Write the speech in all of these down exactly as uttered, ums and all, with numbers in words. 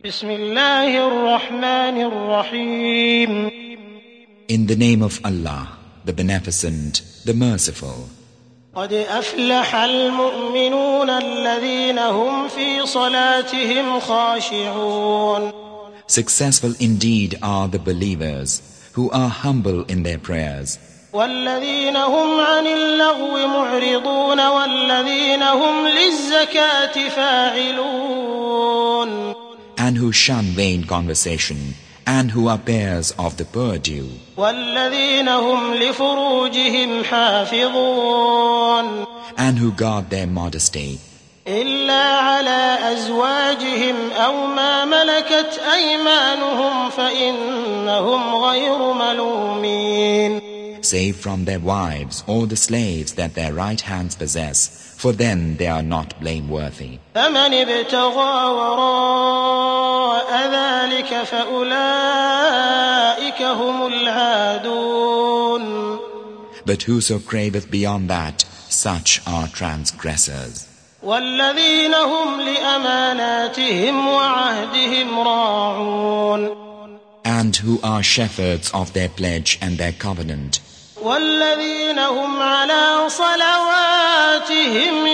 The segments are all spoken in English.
بسم الله الرحمن الرحيم. In the name of Allah, the Beneficent, the Merciful. قد أفلح المؤمنون الذين هم في صلاتهم خاشعون. Successful indeed are the believers who are humble in their prayers. والذين هم عن اللغو معرضون والذين هم للزكاة فاعلون. And who shun vain conversation, and who are bearers of the poor due. والذين هم لفروجهم حافظون. And who guard their modesty. إلا على أزواجهم أو ما ملكت أيمانهم فإنهم غير ملومين. Save from their wives or the slaves that their right hands possess, for then they are not blameworthy. فمن ابتغى وراء ذلك فأولئك هم العادون. But whoso craveth beyond that, such are transgressors. والذين هم لأماناتهم وعهدهم راعون. And who are shepherds of their pledge and their covenant. والذين هم على صلواتهم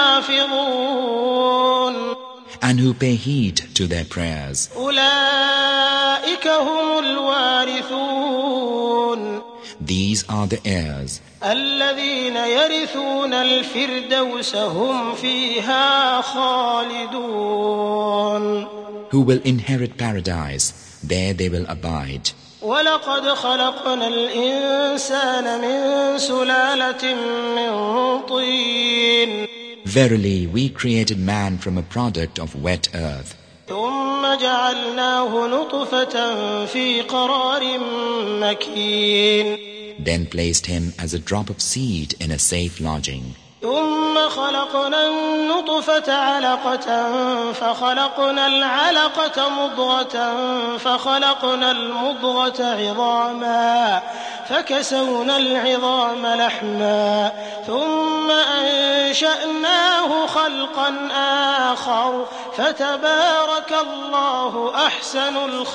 يحافظون. And who pay heed to their prayers. أولئك هم الوارثون. These are the heirs. الذين يرثون الفردوس هم فيها خالدون. Who will inherit paradise, there they will abide. ولقد خلقنا الإنسان من سلالة من طين. Verily, we created man from a product of wet earth. ثم جعلناه نطفة في قرار مكين. Then placed him as a drop of seed in a safe lodging. ثم خلقنا النطفة علقة فخلقنا العلقة مضغة فخلقنا المضغة عظاما فكسونا العظام لحما ثم أنشأناه خلقا آخر فتبارك الله أحسن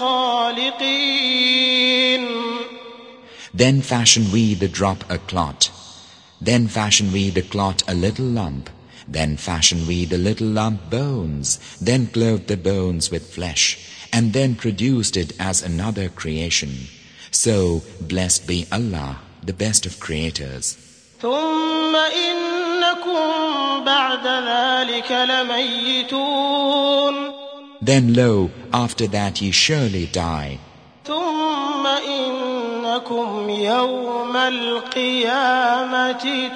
الخالقين. Then fashion we the drop a clot. Then fashion we the clot a little lump. Then fashion we the little lump bones. Then clothed the bones with flesh. And then produced it as another creation. So, blessed be Allah, the best of creators. ثم إنكم بعد ذلك لميتون. Then lo, after that ye surely die. ثم إنكم يوم القيامة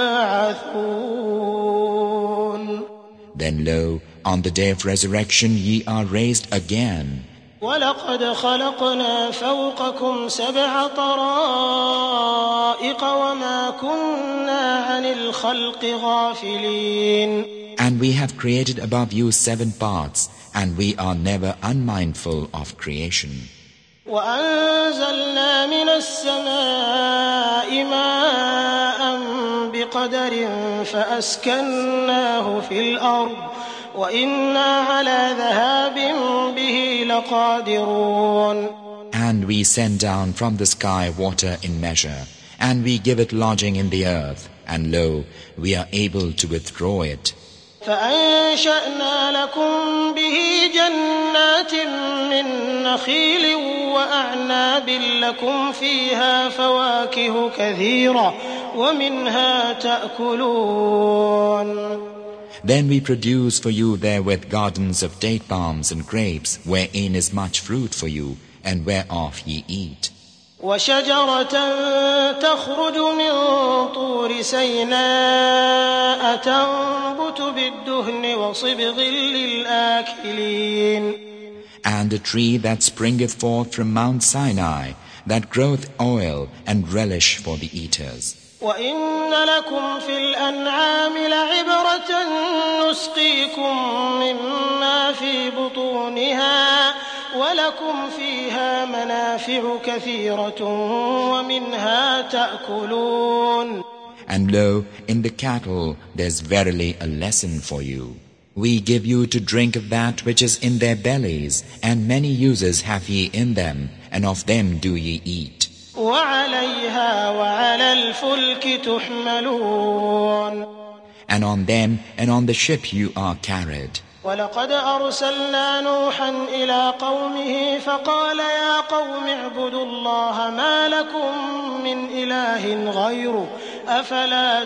تبعثون. Then lo, on the day of resurrection ye are raised again. ولقد خلقنا فوقكم سبع طرائق وما كنا عن الخلق غافلين. And we have created above you seven parts, and we are never unmindful of creation. وأنزلنا من السماء ماء بقدر فأسكناه في الأرض وإنا على ذهاب به لقادرون. And we send down from the sky water in measure, and we give it lodging in the earth, and lo, we are able to withdraw it. فأنشأنا لكم به جنات من نخيل وأعناب لكم فيها فواكه كثيرة ومنها تأكلون. Then we produce for you therewith gardens of date palms and grapes, wherein is much fruit for you, and whereof ye eat. وشجرة تخرج من طور سيناء تنبت بالدهن وصبغ للآكلين. And a tree that springeth forth from Mount Sinai, that groweth oil and relish for the eaters. وإن لكم في الأنعام لعبرة نسقيكم مما في بطونها ولكم فيها منافع كثيرة ومنها تأكلون. And lo, in the cattle there's verily a lesson for you. We give you to drink of that which is in their bellies, and many uses have ye in them, and of them do ye eat. وعليها وعلى الفلك تحملون. And on them and on the ship you are carried. ولقد أرسلنا نوحا إلى قومه فقال يا قوم اعبدوا الله ما لكم من إله غيره أفلا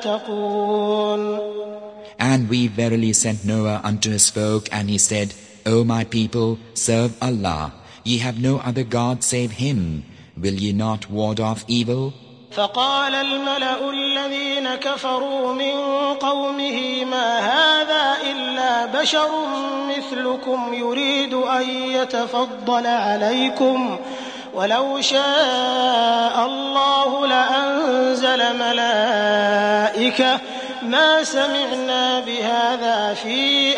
تتقون. And we verily sent Noah unto his folk, and he said, O my people, serve Allah. Ye have no other God save Him. Will ye not ward off evil? فقال الملأ الذين كفروا من قومه ما هذا إلا بشر مثلكم يريد أن يتفضل عليكم ولو شاء الله لأنزل ملائكة ما سمعنا بهذا في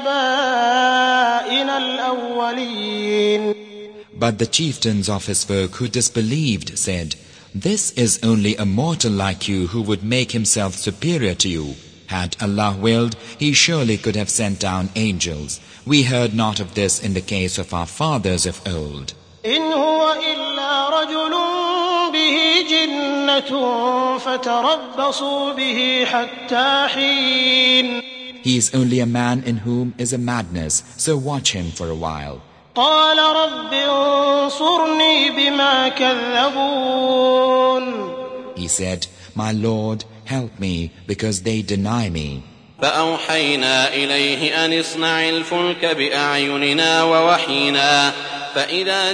آبائنا الأولين. But the chieftains of his folk who disbelieved said, This is only a mortal like you who would make himself superior to you. Had Allah willed, He surely could have sent down angels. We heard not of this in the case of our fathers of old. إن هو إلا رجل به جنة فتربصوا به حتى حين. He is only a man in whom is a madness, so watch him for a while. قال رب انصرني بما كذبون. He said, My Lord, help me, because they deny me. فأوحينا إليه أن اصنع الفلك بأعيننا ووحينا فإذا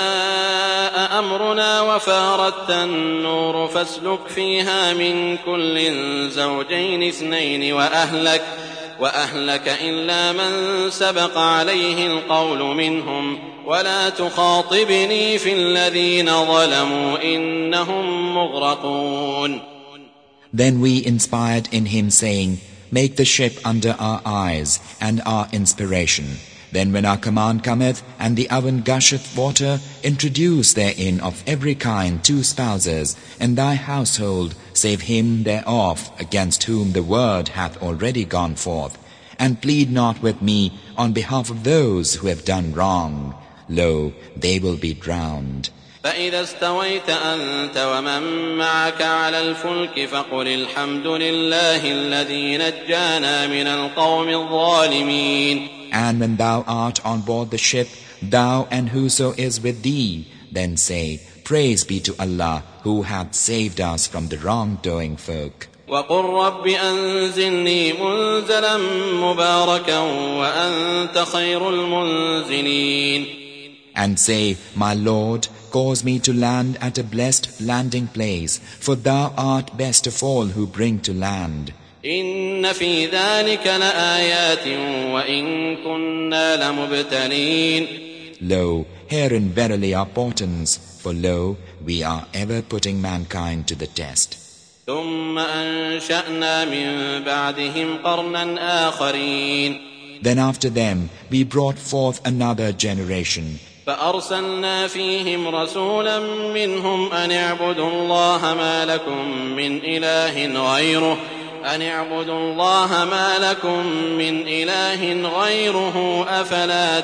جاء أمرنا وفارت النور فاسلك فيها من كل زوجين اثنين وأهلك وأهلك إلا من سبق عليه القول منهم ولا تخاطبني في الذين ظلموا إنهم مغرقون. Then we inspired in him, saying, Make the ship under our eyes and our inspiration. Then when our command cometh, and the oven gusheth water, introduce therein of every kind two spouses, in thy household, save him thereof, against whom the word hath already gone forth. And plead not with me on behalf of those who have done wrong. Lo, they will be drowned. فإذا استويت أنت ومن معك على الفلك فقل الحمد لله الذي نجانا من القوم الظالمين. And when thou art on board the ship, thou and whoso is with thee, then say, Praise be to Allah, who hath saved us from the wrongdoing folk. وقل رب أنزلني منزلا مباركا وأنت خير المنزلين. And say, My Lord, cause me to land at a blessed landing place, for thou art best of all who bring to land. إن في ذلك لآيات وإن كنا لمبتلين. Lo, herein verily are portents, for lo, we are ever putting mankind to the test. ثم أنشأنا من بعدهم قرنا آخرين. Then after them we brought forth another generation. فأرسلنا فيهم رسولا منهم أن اعبدوا الله ما لكم من إله غيره أن اعبدوا الله ما لكم من إله غيره أفلا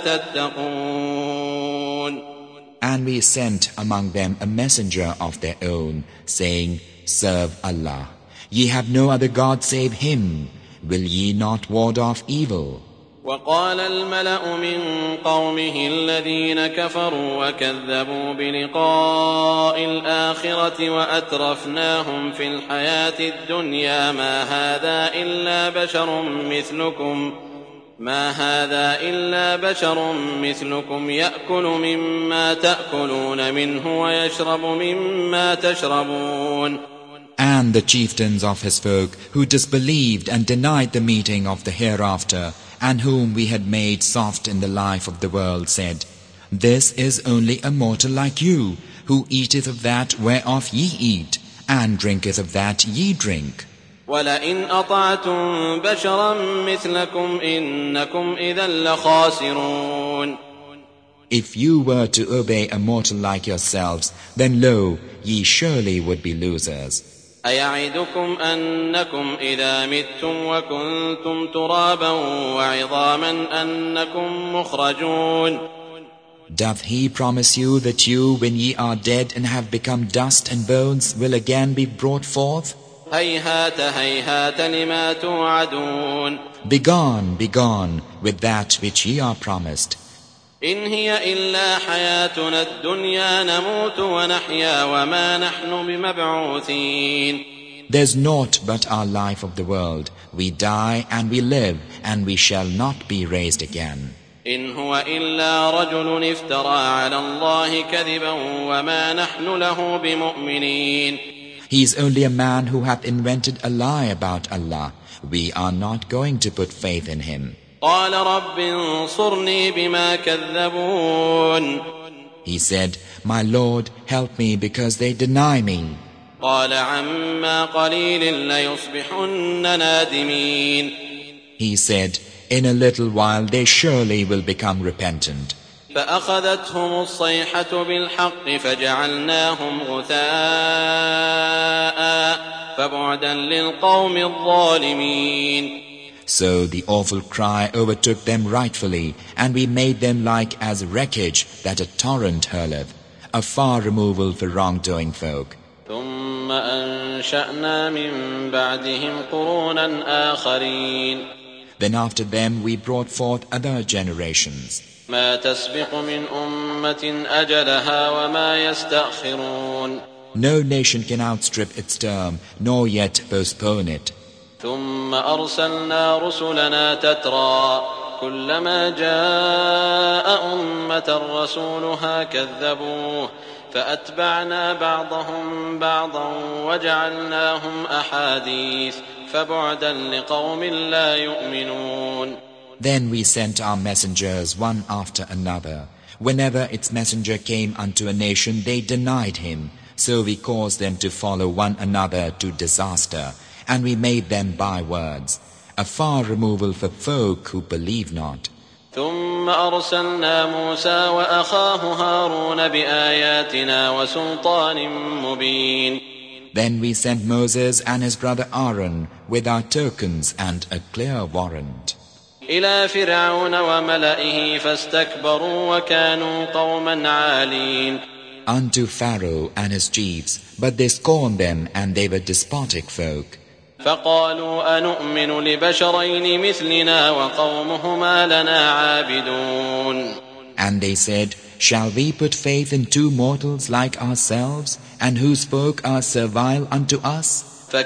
تتقون. And we sent among them a messenger of their own, saying, Serve Allah. Ye have no other God save Him. Will ye not ward off evil? وقال الملأ من قومه الذين كفروا وكذبوا بلقاء الآخرة وأترفناهم في الحياة الدنيا ما هذا إلا بشر مثلكم ما هذا إلا بشر مثلكم يأكل مما تأكلون منه ويشرب مما تشربون. And the chieftains of his folk who disbelieved and denied the meeting of the hereafter, and whom we had made soft in the life of the world, said, This is only a mortal like you, who eateth of that whereof ye eat, and drinketh of that ye drink. وَلَئِنْ أَطَعْتُمْ بَشَرًا مِثْلَكُمْ إِنَّكُمْ إِذًا لَخَاسِرُونَ. If you were to obey a mortal like yourselves, then lo, ye surely would be losers. أيعدكم أنكم إذا متم وكنتم ترابا وعظاما أنكم مخرجون Doth he promise you that you, when ye are dead and have become dust and bones, will again be brought forth? هيهات هيهات لما توعدون Begone, begone with that which ye are promised. إن هي إلا حياتنا الدنيا نموت ونحيا وما نحن بمبعوثين. There's naught but our life of the world. We die and we live, and we shall not be raised again. إن هو إلا رجل افترى على الله كذبا وما نحن له بمؤمنين. He is only a man who hath invented a lie about Allah. We are not going to put faith in him. قال رب انصرني بما كذبون. He said, My Lord, help me because they deny me. قال عما قليل ليصبحن نادمين. He said, In a little while they surely will become repentant. فأخذتهم الصيحة بالحق فجعلناهم غثاء فبعدا للقوم الظالمين. So the awful cry overtook them rightfully, and we made them like as wreckage that a torrent hurleth, a far removal for wrongdoing folk. ثم أنشأنا من بعدهم قرونا آخرين. Then after them we brought forth other generations. ما تسبق من أمة أجلها وما يستأخرون. No nation can outstrip its term, nor yet postpone it. ثم أرسلنا رسلنا تترى كلما جاء أمة رسولها كذبوه فأتبعنا بعضهم بعضا وجعلناهم أحاديث فبعدا لقوم لا يؤمنون. Then we sent our messengers one after another. Whenever its messenger came unto a nation, they denied him. So we caused them to follow one another to disaster, and we made them bywords, a far removal for folk who believe not. ثم أرسلنا موسى وأخاه هارون بآياتنا وسلطان مبين. Then we sent Moses and his brother Aaron with our tokens and a clear warrant. إلى فرعون وملئه فاستكبروا وكانوا قوما عالين. Unto Pharaoh and his chiefs, but they scorned them, and they were despotic folk. فقالوا أنؤمن لبشرين مثلنا وقومهما لنا عابدون. And they said, Shall we put faith in two mortals like ourselves, and whose folk are servile unto us?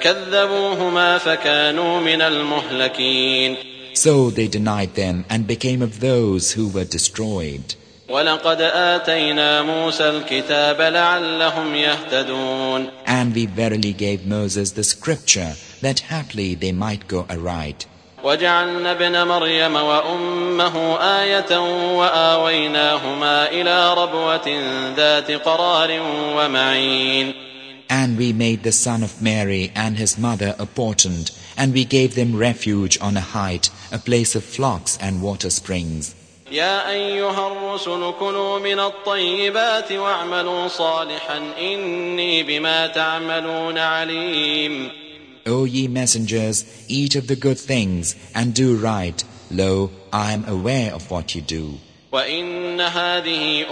فكذبوهما فكانوا من المهلكين. So they denied them and became of those who were destroyed. وَلَقَدْ آتَيْنَا مُوسَى الْكِتَابَ لَعَلَّهُمْ يَهْتَدُونَ. And we verily gave Moses the scripture, that haply they might go aright. وَجَعَلْنَا ابْنَ مَرْيَمَ وَأُمَّهُ آيَةً وَآوَيْنَاهُمَا إِلَى رَبْوَةٍ ذَاتِ قَرَارٍ وَمَعِينٍ. And we made the son of Mary and his mother a portent, and we gave them refuge on a height, a place of flocks and water springs. يا أيها الرسل كلوا من الطيبات واعملوا صالحا إني بما تعملون عليم. O ye messengers, eat of the good things and do right. Lo, I am aware of what you do. وإن هذه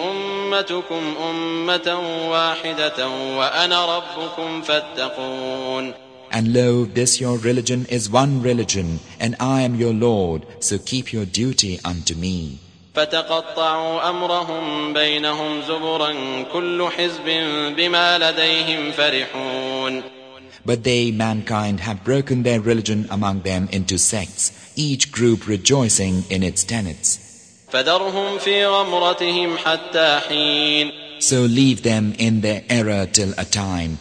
أمتكم أمة واحدة وأنا ربكم فاتقون. And lo, this your religion is one religion, and I am your Lord, so keep your duty unto me. فتقطعوا أمرهم بينهم زبرا كل حزب بما لديهم فرحون. But they, mankind, have broken their religion among them into sects, each group rejoicing in its tenets. فذرهم في غمرتهم حتى حين. So leave them in their error till a time.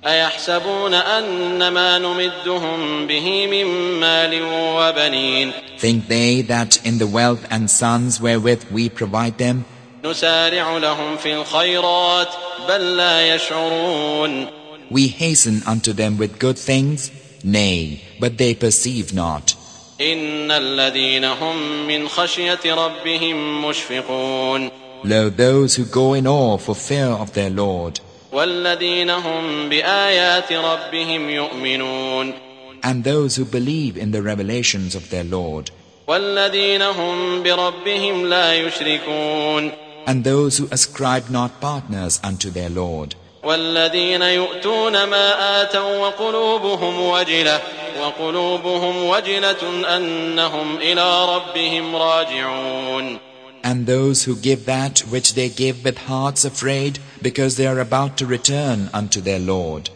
أيحسبون أن ما نمدهم به من مال وبنين. Think they that in the wealth and sons wherewith we provide them, نسارع لهم في الخيرات بل لا يشعرون. we hasten unto them with good things? Nay, but they perceive not. إن الذين هم من خشية ربهم مشفقون. Lo, those who go in awe for fear of their Lord. وَالَّذِينَ هُمْ بِآيَاتِ رَبِّهِمْ يُؤْمِنُونَ. And those who believe in the revelations of their Lord. وَالَّذِينَ هُمْ بِرَبِّهِمْ لَا يُشْرِكُونَ. And those who ascribe not partners unto their Lord. وَالَّذِينَ يُؤْتُونَ مَا آتَوا وَقُلُوبُهُمْ وَجِلَةٌ وَقُلُوبُهُمْ وَجِلَةٌ أَنَّهُمْ إِلَىٰ رَبِّهِمْ راجعون. And those who give that which they give with hearts afraid, because they are about to return unto their Lord.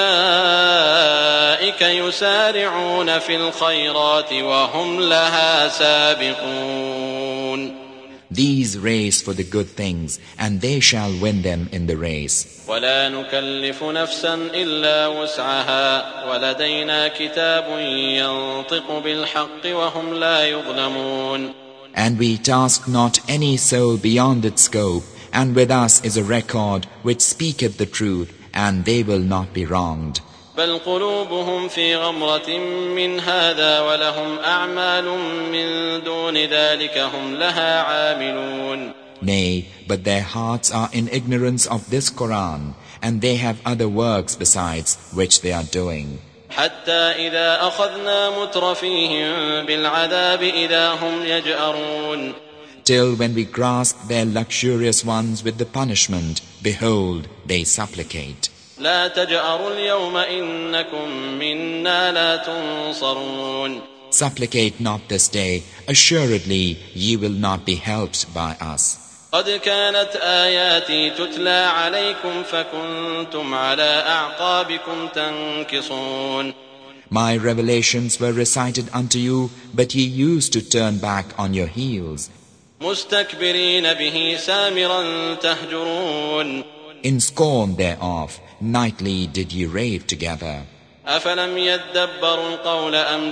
أُولَٰئِكَ يُسَارِعُونَ فِي الْخَيْرَاتِ وَهُمْ لَهَا سَابِقُونَ. These race for the good things, and they shall win them in the race. وَلَا نُكَلِّفُ نَفْسًا إِلَّا وُسْعَهَا وَلَدَيْنَا كِتَابٌ يَنطِقُ بِالْحَقِّ وَهُمْ لَا يُظْلَمُونَ. And we task not any soul beyond its scope, and with us is a record which speaketh the truth, and they will not be wronged. بل قلوبهم في غمرة من هذا ولهم أعمال من دون ذلك هم لها عاملون. Nay, but their hearts are in ignorance of this Quran, and they have other works besides which they are doing. حتى إذا أخذنا مترفيهم بالعذاب إذا هم يجأرون. Till when we grasp their luxurious ones with the punishment, behold, they supplicate. لا تجأروا اليوم إنكم منا لا تنصرون. Supplicate not this day, assuredly ye will not be helped by us. قد كانت آياتي تتلى عليكم فكنتم على أعقابكم تنكصون. My revelations were recited unto you, but ye used to turn back on your heels. مستكبرين به سامرا تهجرون. In scorn thereof, nightly did ye rave together. أفلم يدبروا القول أم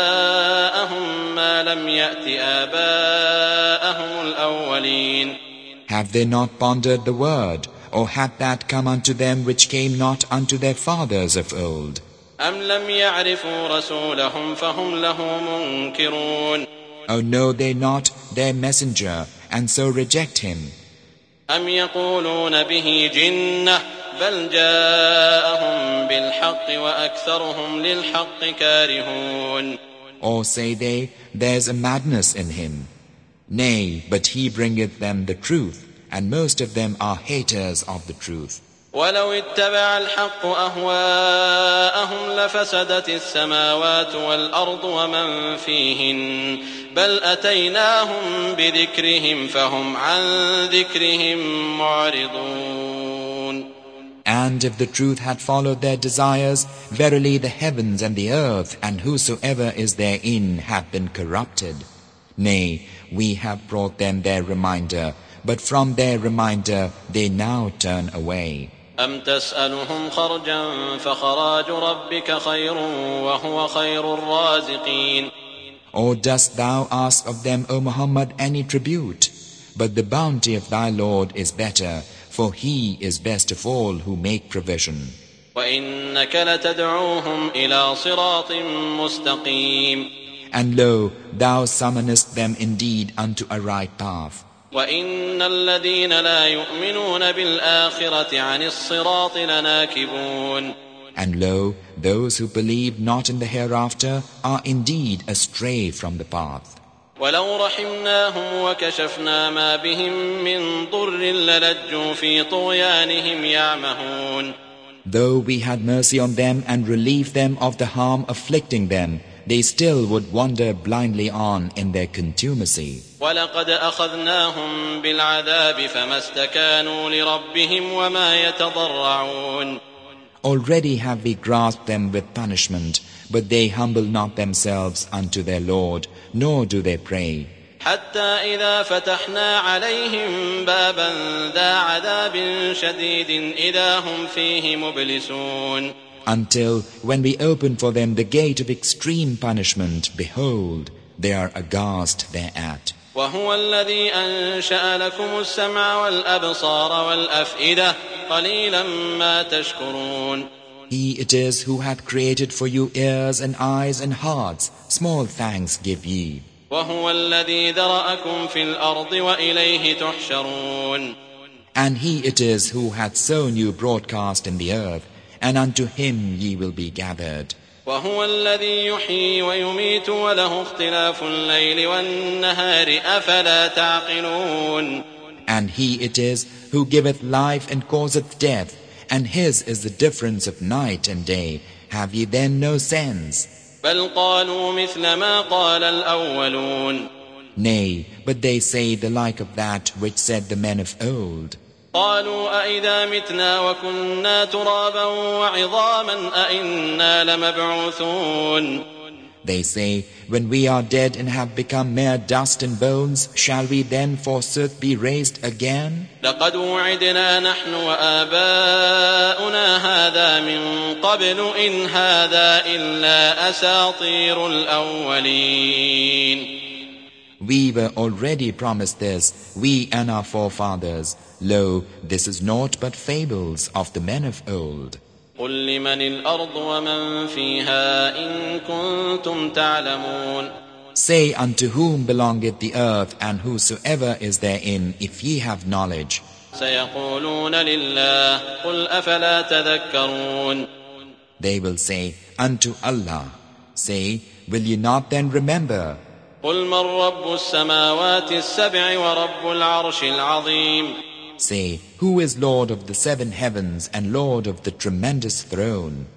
جاءهم ما لم يأت آباءهم الأولين. Have they not pondered the word, or had that come unto them which came not unto their fathers of old? أم لم يعرفوا رسولهم فهم له منكرون. O know they not their messenger, and so reject him? أم يقولون به جنة بل جاءهم بالحق وأكثرهم للحق كارهون. Or say they, there's a madness in him. Nay, but he bringeth them the truth, and most of them are haters of the truth. ولو اتبع الحق أهواءهم لفسدت السماوات والأرض ومن فيهن بل أتيناهم بذكرهم فهم عن ذكرهم معرضون. And if the truth had followed their desires, verily the heavens and the earth and whosoever is therein have been corrupted. Nay, we have brought them their reminder, but from their reminder they now turn away. أم تسألهم خرجا فخراج ربك خير وهو خير الرازقين. Or dost thou ask of them, O Muhammad, any tribute? But the bounty of thy Lord is better, for he is best of all who make provision. وإنك لتدعوهم إلى صراط مستقيم. And lo, thou summonest them indeed unto a right path. وإن الذين لا يؤمنون بالآخرة عن الصراط لناكبون. And lo, those who believe not in the hereafter are indeed astray from the path. ولو رحمناهم وكشفنا ما بهم من ضر للجوا في طغيانهم يعمهون. Though we had mercy on them and relieved them of the harm afflicting them, they still would wander blindly on in their contumacy. وَلَقَدْ أَخَذْنَاهُمْ بِالْعَذَابِ فَمَا اسْتَكَانُوا لِرَبِّهِمْ وَمَا يَتَضَرَّعُونَ. Already have we grasped them with punishment, but they humble not themselves unto their Lord, nor do they pray. حتى إذا فتحنا عليهم بابا ذا عذاب شديد إذا هم فيه مبلسون. Until when we open for them the gate of extreme punishment, behold, they are aghast thereat. وهو الذي أنشأ لكم السمع والأبصار والأفئدة قليلا ما تشكرون. He it is who hath created for you ears and eyes and hearts. Small thanks give ye. وهو الذي ذرأكم في الأرض وإليه تحشرون. And he it is who hath sown you broadcast in the earth, and unto him ye will be gathered. وهو الذي يحيي ويميت وله اختلاف الليل والنهار أفلا تعقلون. And he it is who giveth life and causeth death, and his is the difference of night and day. Have ye then no sense? بل قالوا مثل ما قال الأولون. Nay, but they say the like of that which said the men of old. قالوا أئذا متنا وكنا ترابا وعظاما أئنا لمبعوثون. They say, when we are dead and have become mere dust and bones, shall we then forsooth be raised again? لقد وعدنا نحن وآباؤنا هذا من قبل إن هذا إلا أساطير الأولين. We were already promised this, we and our forefathers. Lo, this is naught but fables of the men of old. قل لمن الأرض ومن فيها إن كنتم تعلمون. Say, unto whom belongeth the earth and whosoever is therein, if ye have knowledge. سيقولون لله قل أفلا تذكرون. They will say, unto Allah. Say, will ye not then remember? قل من رب السماوات السبع ورب العرش العظيم. Say, who is Lord of the seven heavens and Lord of the tremendous throne?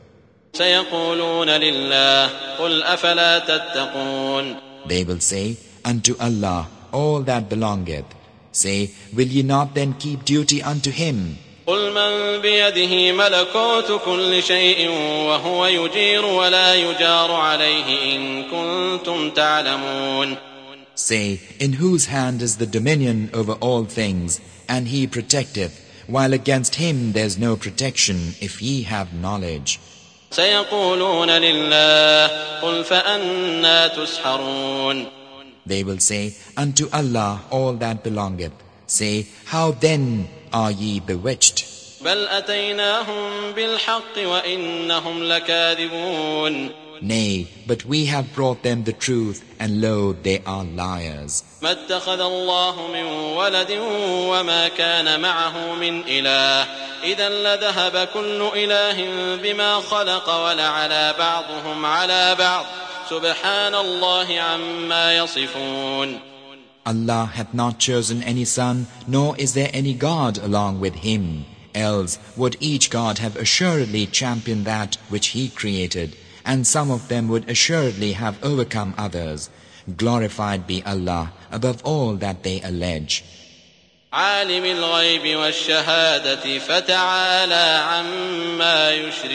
سيقولون لله قل أفلا تتقون. They will say, unto Allah, all that belongeth. Say, will ye not then keep duty unto him? قل من بيده ملكوت كل شيء وهو يجير ولا يجار عليه إن كنتم تعلمون. Say, in whose hand is the dominion over all things, and he protecteth, while against him there is no protection, if ye have knowledge. سيقولون لله قل فأنى تسحرون. They will say, unto Allah all that belongeth. Say, how then are ye bewitched? بل أتيناهم بالحق وإنهم لكاذبون. Nay, but we have brought them the truth, and lo, they are liars. ما اتخذ الله من ولد وما كان معه من إله إذا لذهب كل إله بما خلق ولعلى بعضهم على بعض سبحان الله عما يصفون. Allah hath not chosen any son, nor is there any God along with him. Else would each God have assuredly championed that which he created, and some of them would assuredly have overcome others. Glorified be Allah above all that they allege. عالم الغيب والشهادة فتعالى عما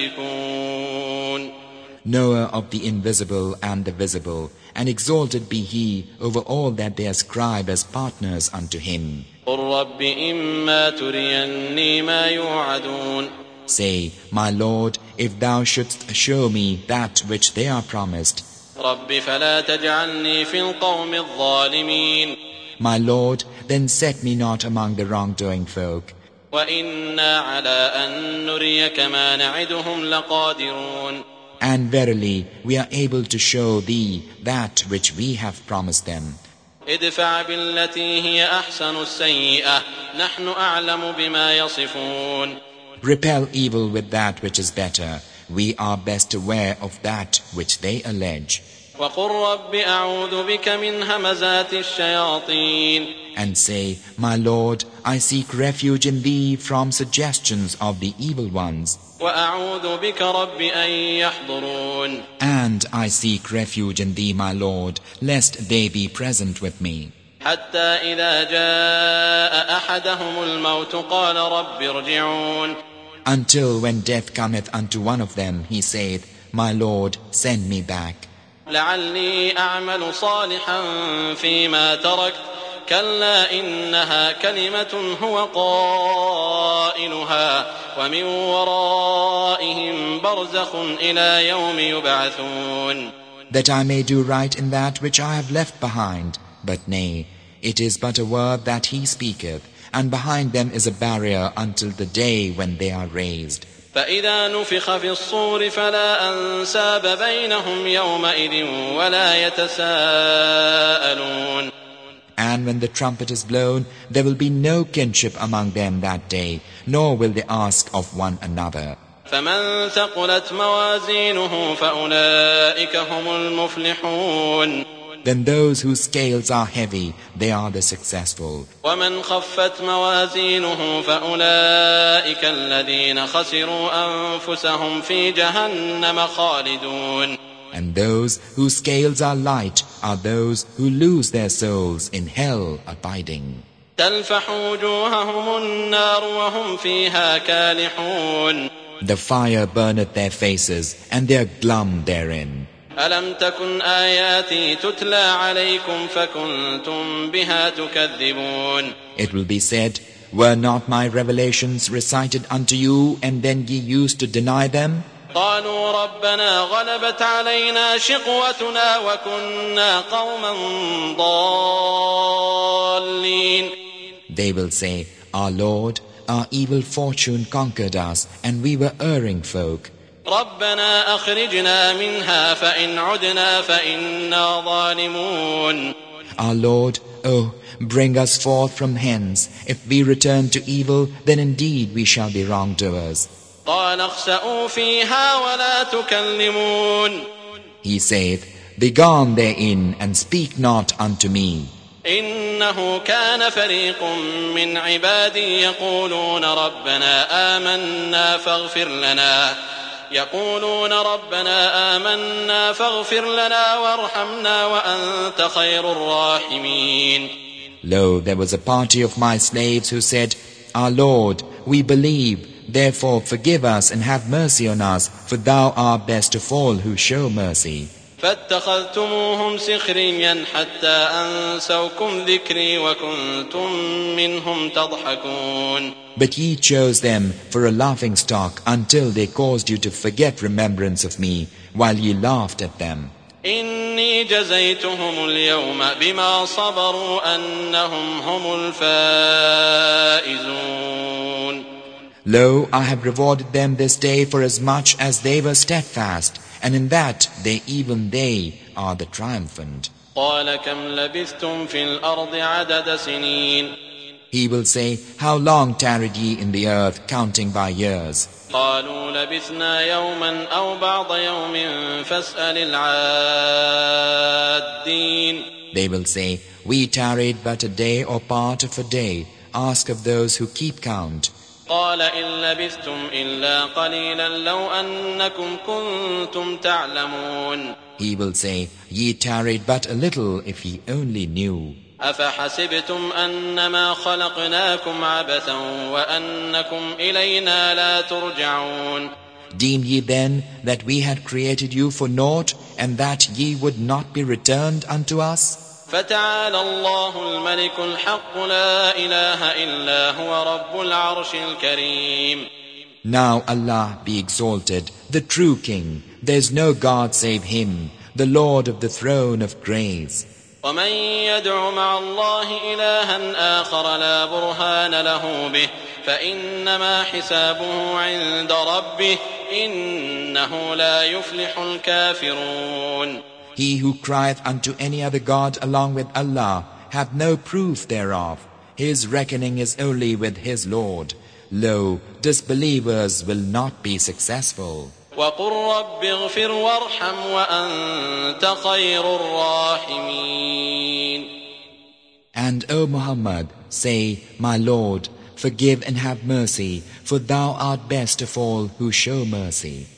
يشركون. Knower of the invisible and the visible, and exalted be he over all that they ascribe as partners unto him. قل رب إما تريني ما يوعدون. Say, my Lord, if thou shouldst show me that which they are promised. رب فلا تجعلني في القوم الظالمين. My Lord, then set me not among the wrongdoing folk. وإنا على أن نريك ما نعدهم لقادرون. And verily, we are able to show thee that which we have promised them. ادفع بالتي هي أحسن السيئة نحن أعلم بما يصفون. Repel evil with that which is better. We are best aware of that which they allege. وقل رب أعوذ بك من همزات الشياطين. And say, my Lord, I seek refuge in thee from suggestions of the evil ones. وأعوذ بك رب أن يحضرون. And I seek refuge in thee, my Lord, lest they be present with me. حتى إذا جاء أحدهم الموت قال رب ارجعون. Until when death cometh unto one of them, he saith, my Lord, send me back. لعلي أعمل صالحا فيما تركت كلا إنها كلمة هو قائلها ومن ورائهم برزخ إلى يوم يبعثون. That I may do right in that which I have left behind. But nay, it is but a word that he speaketh, and behind them is a barrier until the day when they are raised. فإذا نفخ في الصور فلا أنساب بينهم يومئذ ولا يتساءلون. And when the trumpet is blown, there will be no kinship among them that day, nor will they ask of one another. فمن ثقلت موازينه فأولئك هم المفلحون. Then those whose scales are heavy, they are the successful. ومن خفت موازينه فأولئك الذين خسروا أنفسهم في جهنم خالدون. And those whose scales are light are those who lose their souls in hell abiding. تلفح وجوههم النار وهم فيها كالحون. The fire burneth their faces, and they are glum therein. ألم تكن آياتي تتلى عليكم فكنتم بها تكذبون. It will be said, were not my revelations recited unto you, and then ye used to deny them? قالوا ربنا غلبت علينا شقوتنا وكنا قوما ضالين. They will say, our Lord, our evil fortune conquered us, and we were erring folk. ربنا أخرجنا منها فإن عدنا فإنا ظالمون. Our Lord, oh, bring us forth from hence. If we return to evil, then indeed we shall be wrongdoers. قال اخسئوا فيها ولا تكلمون. He saith, begone therein, and speak not unto me. إنه كان فريق من عبادي يقولون ربنا آمنا فاغفر لنا يقولون ربنا آمنا فاغفر لنا وارحمنا وأنت خير الراحمين. Lo, there was a party of my slaves who said, our Lord, we believe, therefore forgive us and have mercy on us, for thou art best of all who show mercy. فاتخذتموهم سخريا حتى أنسوكم ذكري وكنتم منهم تضحكون. But ye chose them for a laughing stock until they caused you to forget remembrance of me, while ye laughed at them. إني جزيتهم اليوم بما صبروا أنهم هم الفائزون. Lo, I have rewarded them this day for as much as they were steadfast, and in that they, even they, are the triumphant. قال كم لبثتم في الأرض عدد سنين. He will say, how long tarried ye in the earth, counting by years? قالوا لبثنا يوما أو بعض يوم فاسأل العادين. They will say, we tarried but a day or part of a day. Ask of those who keep count. قال إن لبثتم إلا قليلا لو أنكم كنتم تعلمون. He will say, ye tarried but a little if ye only knew. أفحسبتم أنما خلقناكم عبثا وأنكم إلينا لا ترجعون. Deem ye then that we had created you for naught, and that ye would not be returned unto us? فتعالى الله الملك الحق لا إله إلا هو رب العرش الكريم. Now Allah be exalted, the true King. There is no God save Him, the Lord of the throne of grace. ومن يدع مع الله إلها آخر لا برهان له به فإنما حسابه عند ربه إنه لا يفلح الكافرون. He who crieth unto any other God along with Allah hath no proof thereof. His reckoning is only with his Lord. Lo, disbelievers will not be successful. وقل رب اغفر وارحم وأنت خير الراحمين. And O Muhammad, say, my Lord, forgive and have mercy, for thou art best of all who show mercy.